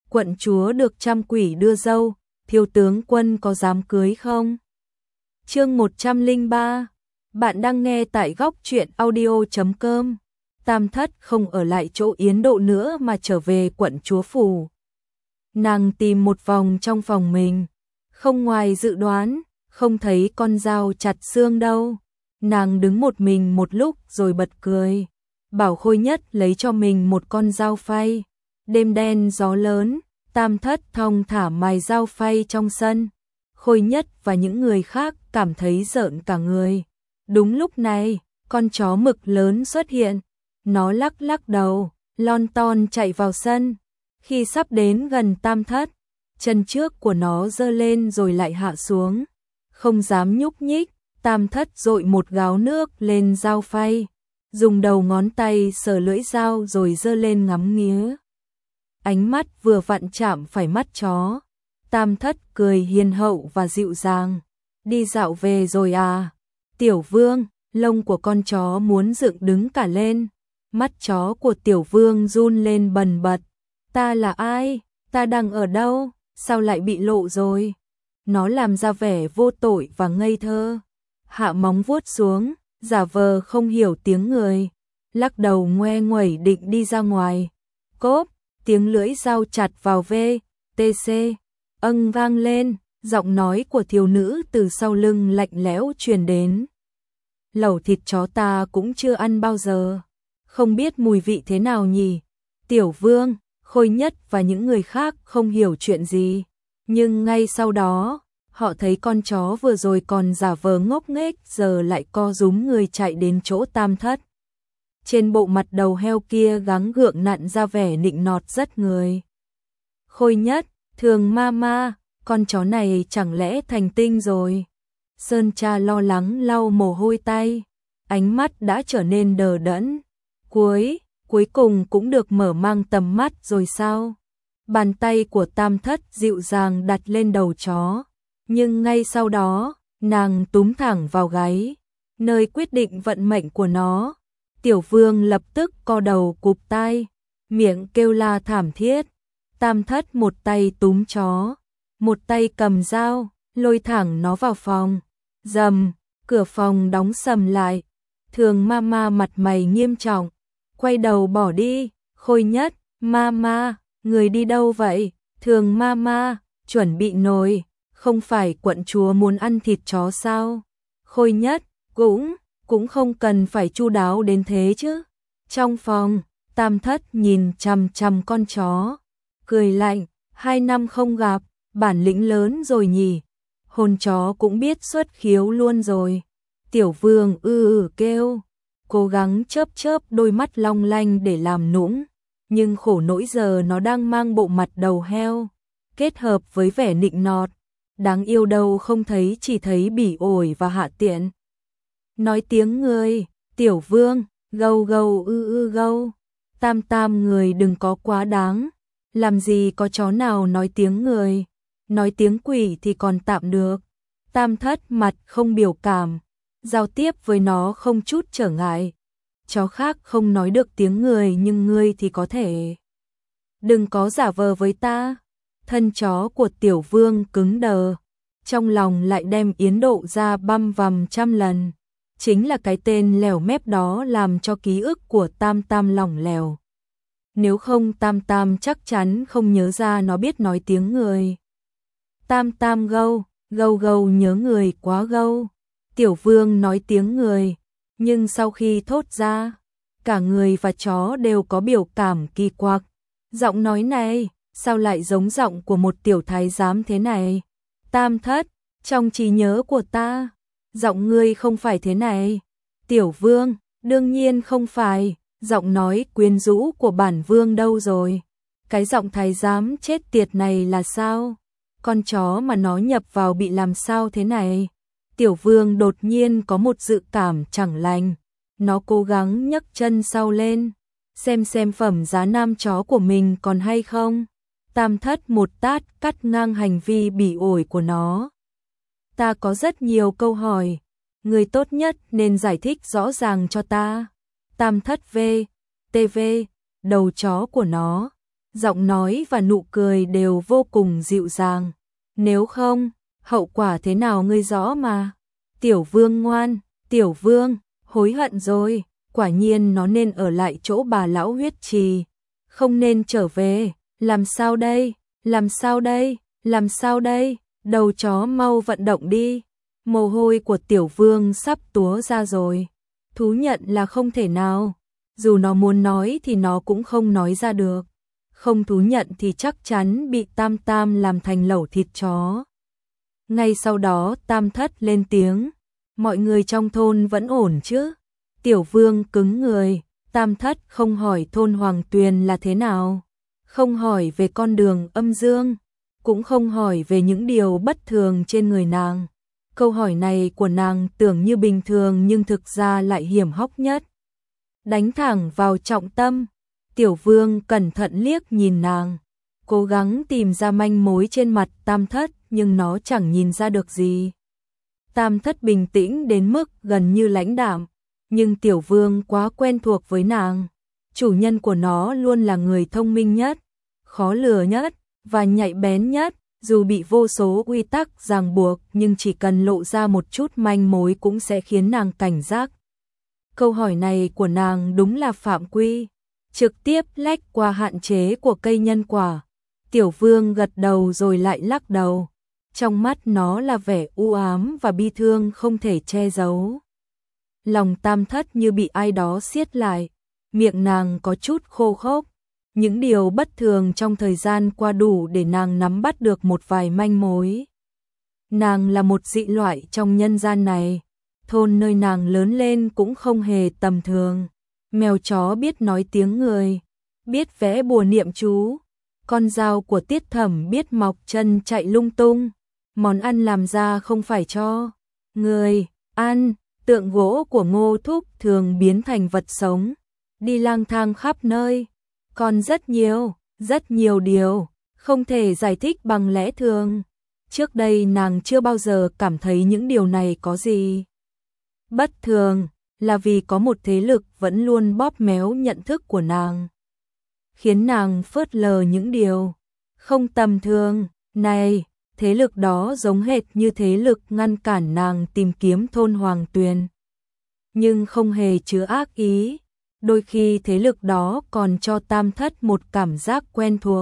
quận chúa được trăm quỷ đưa dâu, thiếu tướng quân có dám cưới không? Chương 103. Bạn đang nghe tại góc truyện audio.com. Tam Thất không ở lại chỗ Yến Độ nữa mà trở về quận chúa phủ. Nàng tìm một vòng trong phòng mình, không ngoài dự đoán, không thấy con dao chặt xương đâu. Nàng đứng một mình một lúc rồi bật cười, bảo Khôi Nhất lấy cho mình một con dao phay. Đêm đen gió lớn, Tam Thất thong thả mài dao phay trong sân. Khôi Nhất và những người khác cảm thấy rợn cả người. Đúng lúc này, con chó mực lớn xuất hiện. Nó lắc lắc đầu, lon ton chạy vào sân. Khi sắp đến gần Tam Thất, chân trước của nó giơ lên rồi lại hạ xuống. Không dám nhúc nhích, Tam Thất dội một gáo nước lên dao phay, dùng đầu ngón tay sờ lưỡi dao rồi giơ lên ngắm nghía. Ánh mắt vừa vặn chạm phải mắt chó. Tam Thất cười hiền hậu và dịu dàng. Đi dạo về rồi à? Tiểu Vương, lông của con chó muốn dựng đứng cả lên. Mắt chó của Tiểu Vương run lên bần bật. Ta là ai? Ta đang ở đâu? Sao lại bị lộ rồi? Nó làm ra vẻ vô tội và ngây thơ. Hạ móng vuốt xuống, giả vờ không hiểu tiếng người. Lắc đầu ngoe nguẩy định đi ra ngoài. Cốp, tiếng lưỡi dao chặt vào VTC. Vang lên, giọng nói của thiếu nữ từ sau lưng lạnh lẽo truyền đến. Lẩu thịt chó ta cũng chưa ăn bao giờ. Không biết mùi vị thế nào nhỉ? Tiểu Vương, Khôi Nhất và những người khác không hiểu chuyện gì. Nhưng ngay sau đó, họ thấy con chó vừa rồi còn giả vờ ngốc nghếch giờ lại co rúm người chạy đến chỗ Tam Thất. Trên bộ mặt đầu heo kia gắng gượng nặn ra vẻ nịnh nọt rất người. Khôi Nhất, Thường Mama, con chó này chẳng lẽ thành tinh rồi? Sơn Cha lo lắng lau mồ hôi tay, ánh mắt đã trở nên đờ đẫn. Cuối cùng cũng được mở mang tầm mắt rồi sao? Bàn tay của Tam Thất dịu dàng đặt lên đầu chó, nhưng ngay sau đó, nàng túm thẳng vào gáy, nơi quyết định vận mệnh của nó. Tiểu Vương lập tức co đầu cụp tai, miệng kêu la thảm thiết. Tam Thất một tay túm chó, một tay cầm dao, lôi thẳng nó vào phòng. Rầm, cửa phòng đóng sầm lại. Thường Mama mặt mày nghiêm trọng, quay đầu bỏ đi. Khôi Nhất, Mama, người đi đâu vậy? Thường Mama, chuẩn bị nồi, không phải quận chúa muốn ăn thịt chó sao? Khôi Nhất, cũng không cần phải chu đáo đến thế chứ. Trong phòng, Tam Thất nhìn chằm chằm con chó, cười lạnh, 2 năm không gặp, bản lĩnh lớn rồi nhỉ. Hồn chó cũng biết xuất khiếu luôn rồi. Tiểu Vương kêu, cố gắng chớp chớp đôi mắt long lanh để làm nũng, nhưng khổ nỗi giờ nó đang mang bộ mặt đầu heo, kết hợp với vẻ nịnh nọt, đáng yêu đâu không thấy, chỉ thấy bỉ ổi và hạ tiện. Nói tiếng người, Tiểu Vương, gâu gâu gâu. Tam Tam người đừng có quá đáng, làm gì có chó nào nói tiếng người, nói tiếng quỷ thì còn tạm được. Tam Thất mặt không biểu cảm, giao tiếp với nó không chút trở ngại. Chó khác không nói được tiếng người nhưng ngươi thì có thể. Đừng có giả vờ với ta. Thân chó của Tiểu Vương cứng đờ, trong lòng lại đem Yến Độ ra băm vằm trăm lần. Chính là cái tên lèo mép đó làm cho ký ức của Tam Tam lỏng lẻo. Nếu không Tam Tam chắc chắn không nhớ ra nó biết nói tiếng người. Tam Tam gâu, gâu gâu nhớ người quá gâu. Tiểu Vương nói tiếng người, nhưng sau khi thốt ra, cả người và chó đều có biểu cảm kỳ quặc. Giọng nói này, sao lại giống giọng của một tiểu thái giám thế này? Tam Thất, trong trí nhớ của ta, giọng ngươi không phải thế này. Tiểu Vương, đương nhiên không phải, giọng nói quyến rũ của bản vương đâu rồi? Cái giọng thái giám chết tiệt này là sao? Con chó mà nó nhập vào bị làm sao thế này? Tiểu Vương đột nhiên có một dự cảm chẳng lành. Nó cố gắng nhấc chân sau lên, xem phẩm giá nam chó của mình còn hay không. Tam Thất một tát cắt ngang hành vi bỉ ổi của nó. Ta có rất nhiều câu hỏi, người tốt nhất nên giải thích rõ ràng cho ta. Tam Thất TV, đầu chó của nó giọng nói và nụ cười đều vô cùng dịu dàng. Nếu không, hậu quả thế nào ngươi rõ mà. Tiểu Vương ngoan, Tiểu Vương, hối hận rồi, quả nhiên nó nên ở lại chỗ bà lão huyết trì, không nên trở về, làm sao đây, làm sao đây, làm sao đây, đầu chó mau vận động đi. Mồ hôi của Tiểu Vương sắp túa ra rồi. Thú nhận là không thể nào, dù nó muốn nói thì nó cũng không nói ra được. Không thú nhận thì chắc chắn bị Tam Tam làm thành lẩu thịt chó. Ngay sau đó Tam Thất lên tiếng, mọi người trong thôn vẫn ổn chứ? Tiểu Vương cứng người, Tam Thất không hỏi thôn Hoàng Tuyền là thế nào, không hỏi về con đường âm dương, cũng không hỏi về những điều bất thường trên người nàng. Câu hỏi này của nàng tưởng như bình thường nhưng thực ra lại hiểm hóc nhất. Đánh thẳng vào trọng tâm, Tiểu Vương cẩn thận liếc nhìn nàng, cố gắng tìm ra manh mối trên mặt Tam Thất nhưng nó chẳng nhìn ra được gì. Tam Thất bình tĩnh đến mức gần như lãnh đạm, nhưng Tiểu Vương quá quen thuộc với nàng. Chủ nhân của nó luôn là người thông minh nhất, khó lừa nhất và nhạy bén nhất, dù bị vô số quy tắc ràng buộc nhưng chỉ cần lộ ra một chút manh mối cũng sẽ khiến nàng cảnh giác. Câu hỏi này của nàng đúng là phạm quy, trực tiếp lách qua hạn chế của cây nhân quả. Tiểu Vương gật đầu rồi lại lắc đầu. Trong mắt nó là vẻ u ám và bi thương không thể che giấu. Lòng Tam Thất như bị ai đó siết lại, miệng nàng có chút khô khốc. Những điều bất thường trong thời gian qua đủ để nàng nắm bắt được một vài manh mối. Nàng là một dị loại trong nhân gian này, thôn nơi nàng lớn lên cũng không hề tầm thường. Mèo chó biết nói tiếng người, biết vẽ bùa niệm chú, con dao của Tiết Thẩm biết mọc chân chạy lung tung. Món ăn làm ra không phải cho người ăn, tượng gỗ của Ngô Thúc thường biến thành vật sống, đi lang thang khắp nơi. Còn rất nhiều điều không thể giải thích bằng lẽ thường. Trước đây nàng chưa bao giờ cảm thấy những điều này có gì bất thường, là vì có một thế lực vẫn luôn bóp méo nhận thức của nàng, khiến nàng phớt lờ những điều không tầm thường này. Thế lực đó giống hệt như thế lực ngăn cản nàng tìm kiếm thôn Hoàng Tuyền, nhưng không hề chứa ác ý. Đôi khi thế lực đó còn cho Tam Thất một cảm giác quen thuộc.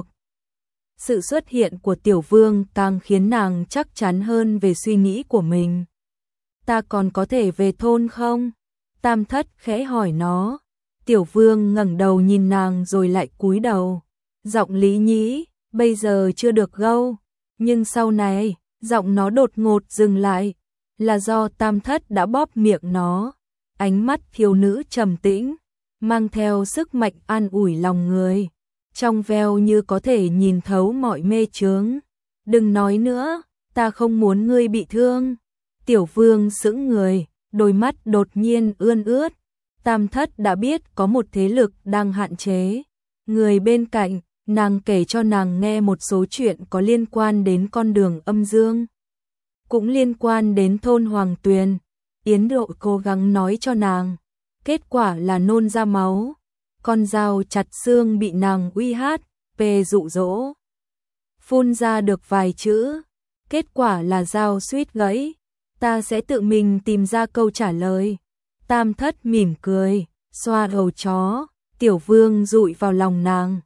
Sự xuất hiện của Tiểu Vương càng khiến nàng chắc chắn hơn về suy nghĩ của mình. Ta còn có thể về thôn không? Tam Thất khẽ hỏi nó. Tiểu Vương ngẩng đầu nhìn nàng rồi lại cúi đầu. Giọng lý nhí, bây giờ chưa được gâu. Nhưng sau này, giọng nó đột ngột dừng lại, là do Tam Thất đã bóp miệng nó. Ánh mắt thiếu nữ trầm tĩnh, mang theo sức mạnh an ủi lòng người, trong veo như có thể nhìn thấu mọi mê chướng. Đừng nói nữa, ta không muốn ngươi bị thương. Tiểu Vương sững người, đôi mắt đột nhiên ươn ướt. Tam Thất đã biết có một thế lực đang hạn chế người bên cạnh. Nàng kể cho nàng nghe một số chuyện có liên quan đến con đường âm dương, cũng liên quan đến thôn Hoàng Tuyền. Yến Độ cố gắng nói cho nàng, kết quả là nôn ra máu. Con dao chặt xương bị nàng uy hát, dụ dỗ, phun ra được vài chữ, kết quả là dao suýt gãy. Ta sẽ tự mình tìm ra câu trả lời. Tam Thất mỉm cười, xoa đầu chó. Tiểu Vương dụi vào lòng nàng.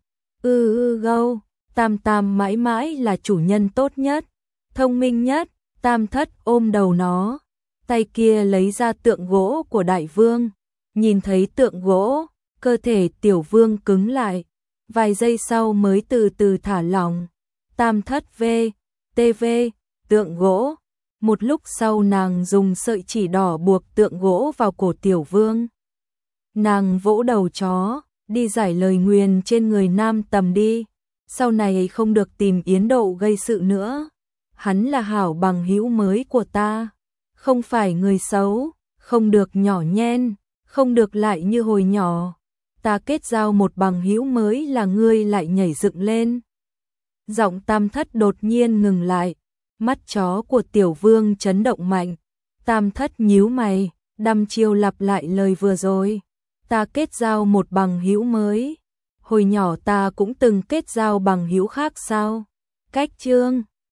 Gâu, Tam Tam mãi mãi là chủ nhân tốt nhất, thông minh nhất. Tam Thất ôm đầu nó, tay kia lấy ra tượng gỗ của Đại Vương. Nhìn thấy tượng gỗ, cơ thể Tiểu Vương cứng lại, vài giây sau mới từ từ thả lỏng. Tam Thất TV, tượng gỗ. Một lúc sau nàng dùng sợi chỉ đỏ buộc tượng gỗ vào cổ Tiểu Vương. Nàng vỗ đầu chó, đi giải lời nguyền trên người Nam Tầm đi. Sau này không được tìm Yến Độ gây sự nữa. Hắn là hảo bằng hữu mới của ta, không phải người xấu, không được nhỏ nhen, không được lại như hồi nhỏ. Ta kết giao một bằng hữu mới là ngươi lại nhảy dựng lên. Giọng Tam Thất đột nhiên ngừng lại, mắt chó của Tiểu Vương chấn động mạnh. Tam Thất nhíu mày, đăm chiêu lặp lại lời vừa rồi. Ta kết giao một bằng hữu mới. Hồi nhỏ ta cũng từng kết giao bằng hữu khác sao? Cách chương